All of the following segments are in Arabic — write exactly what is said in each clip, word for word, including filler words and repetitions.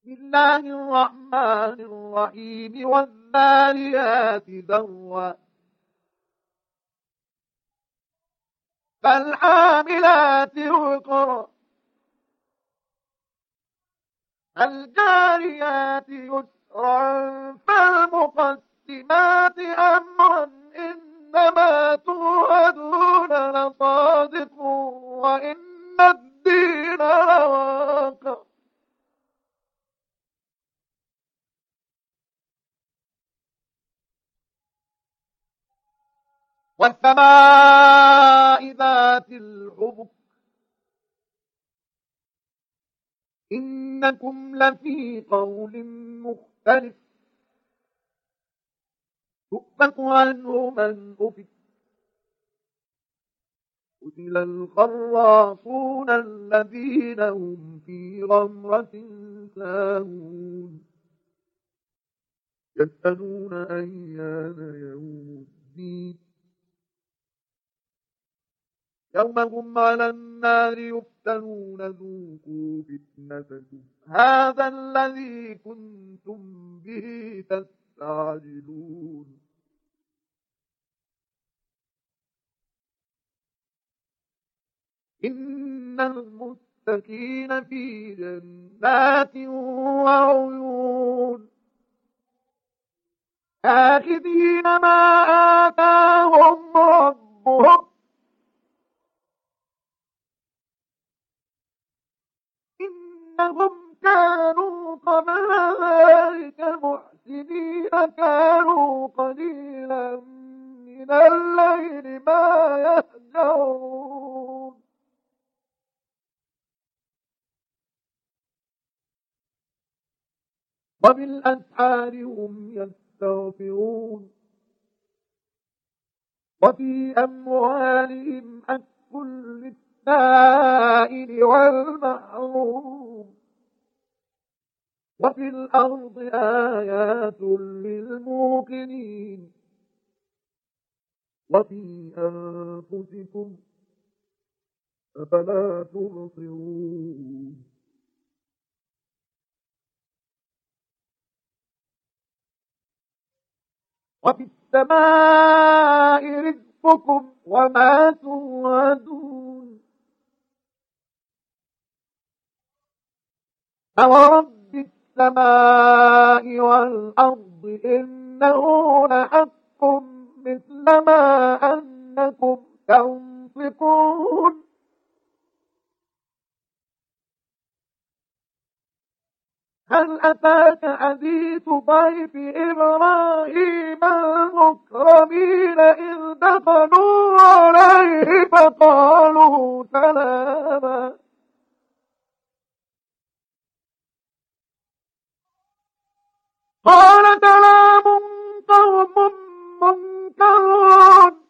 بسم الله الرحمن الرحيم والذاريات ذروا فالحاملات وقرا فالجاريات يسرا فالمقسمات أمرا إنما توعدون لصادق وإن الدين لواقع والسماء ذات الحبك إنكم لفي قول مختلف يؤفك عنه من أفك قتل الخراصون الذين هم في غمرة ساهون يسألون أيان يوم الدين يوم هم على النار يفتنون ذوقوا فتنتكم هذا الذي كنتم به تستعجلون إن المتقين في جنات وعيون آخذين ما آتاهم ربهم إنهم كانوا قبل ذلك محسنين كانوا قليلا من الليل ما يهجعون وبالأسحار هم يستغفرون وفي أموالهم حق للسائل والمحروم وفي الأرض آيات للموقنين وفي أنفسكم أفلا تبصرون وفي السماء رزقكم وما توعدون فورب السماء والأرض إنه لحق مثل ما أنكم تنطقون هل أتاك حديث ضيف إبراهيم المكرمين إذ دخلوا عليه فقالوا سلاما قال سلام قوم منكرون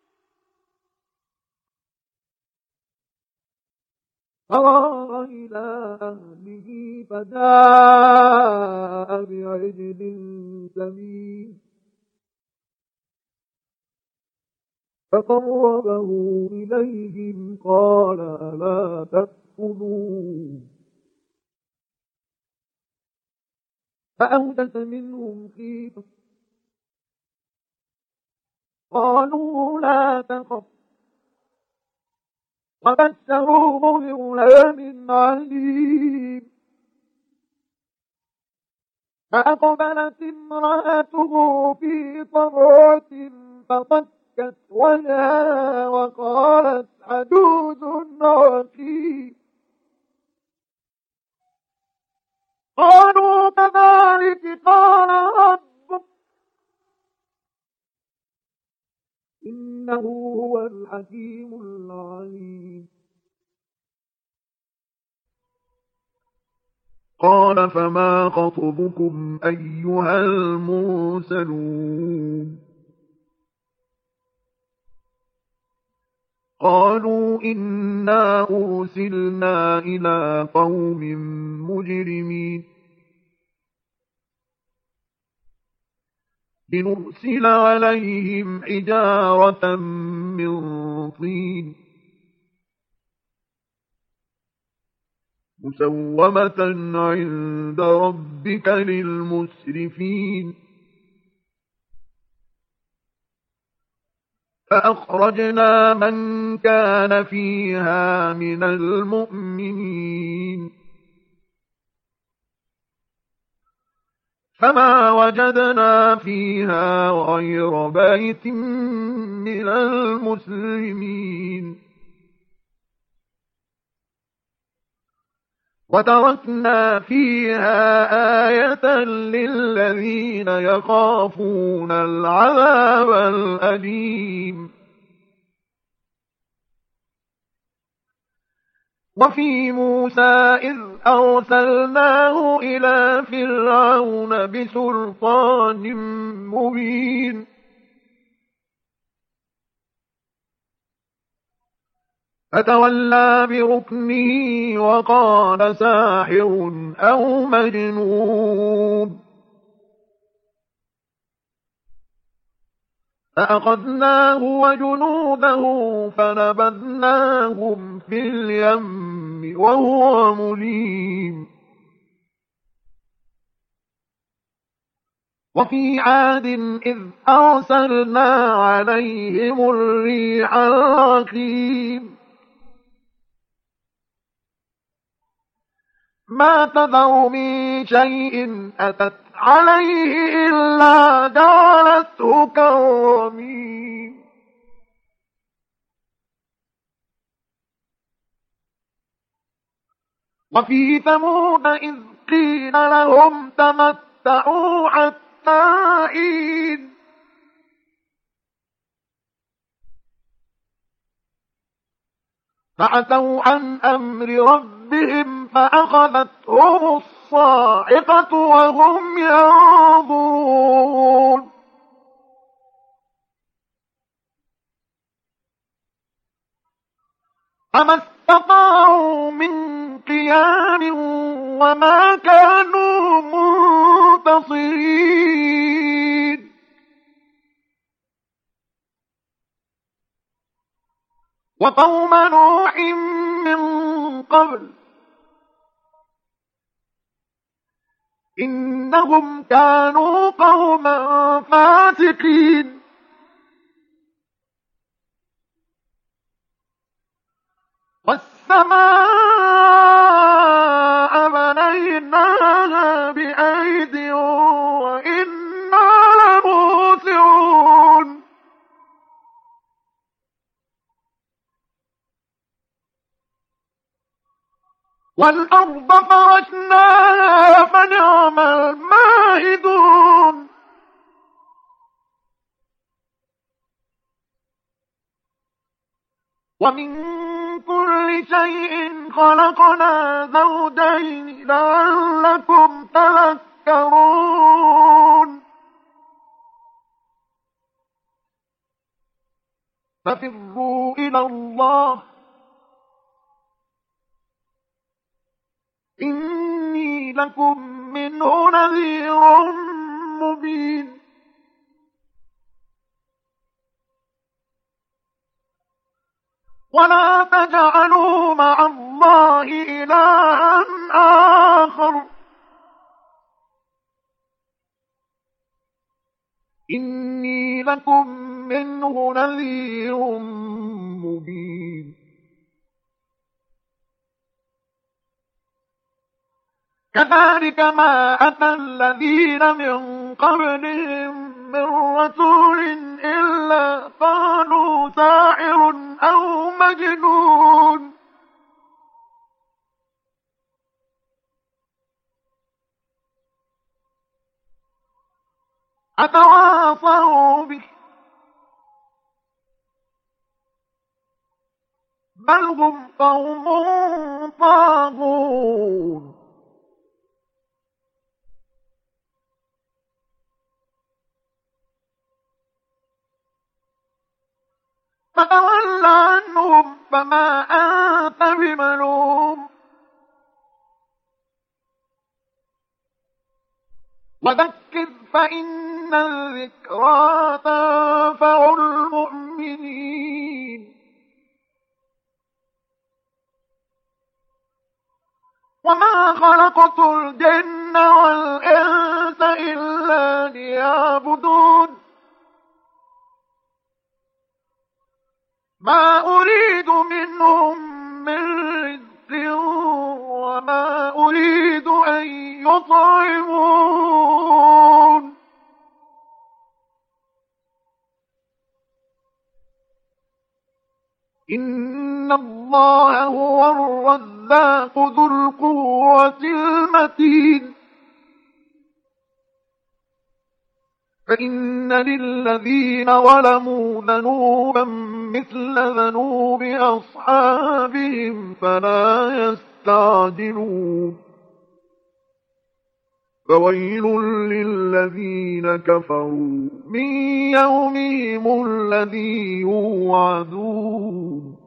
فراغ إلى أهله فجاء بعجل سمين فقربه إليهم قال ألا تأكلون فأوجس منهم خيفة قالوا لا تخف وبشروه بغلام عليم فأقبلت امرأته في صرعة فصكت وجهها وقالت عجوز عقيم قالوا كذلك قال ربك إنه هو الحكيم العليم قال فما خطبكم أيها المرسلون قالوا إنا أرسلنا إلى قوم مجرمين لنرسل عليهم حجارة من طين مسومة عند ربك للمسرفين. فأخرجنا من كان فيها من المؤمنين فما وجدنا فيها غير بيت من المسلمين وتركنا فيها آية للذين يخافون العذاب الأليم. وفي موسى إذ أرسلناه إلى فرعون بسلطان مبين فتولى بركنه وقال ساحر أو مجنون فأخذناه وجنوده فنبذناهم في اليم وهو مليم. وفي عاد إذ أرسلنا عليهم الريح الرقيم ما تذر من شيء أتت عليه إلا جعلته كالرميم. وفي ثمود إذ قيل لهم تمتعوا حتى حين فعتوا عن أمر ربهم فأخذتهم الصاعقة وهم ينظرون فما استطاعوا من قيام وما كانوا منتصرين. وقوم نوح من قبل إنهم كانوا قوما فاسقين والسماء بنيناها بأيد وإنا لموسعون والأرض فرشناها فنعم الماهدون ومن كل شيء خلقنا زوجين لعلكم تذكرون. ففروا إلى الله إني لكم منه نذير مبين. ولا تجعلوا مع الله إلها آخر إني لكم منه نذير مبين. كذلك ما أتى الذين من قبلهم من رسول إلا قالوا ساحر أو مجنون أتواصوا به بل هم قوم طاغون. فتول عنهم فما أنت بملوم وذكر فإن الذكرى تنفع المؤمنين. وما خلقت الجن والإنس إلا ليعبدون ما أريد منهم من رزق وما أريد أن يطعمون إن الله هو الرزاق ذو القوة المتين فإن للذين ظلموا ذنوبا مثل ذنوب أصحابهم فلا يستعجلون فويل للذين كفروا من يومهم الذي يوعدون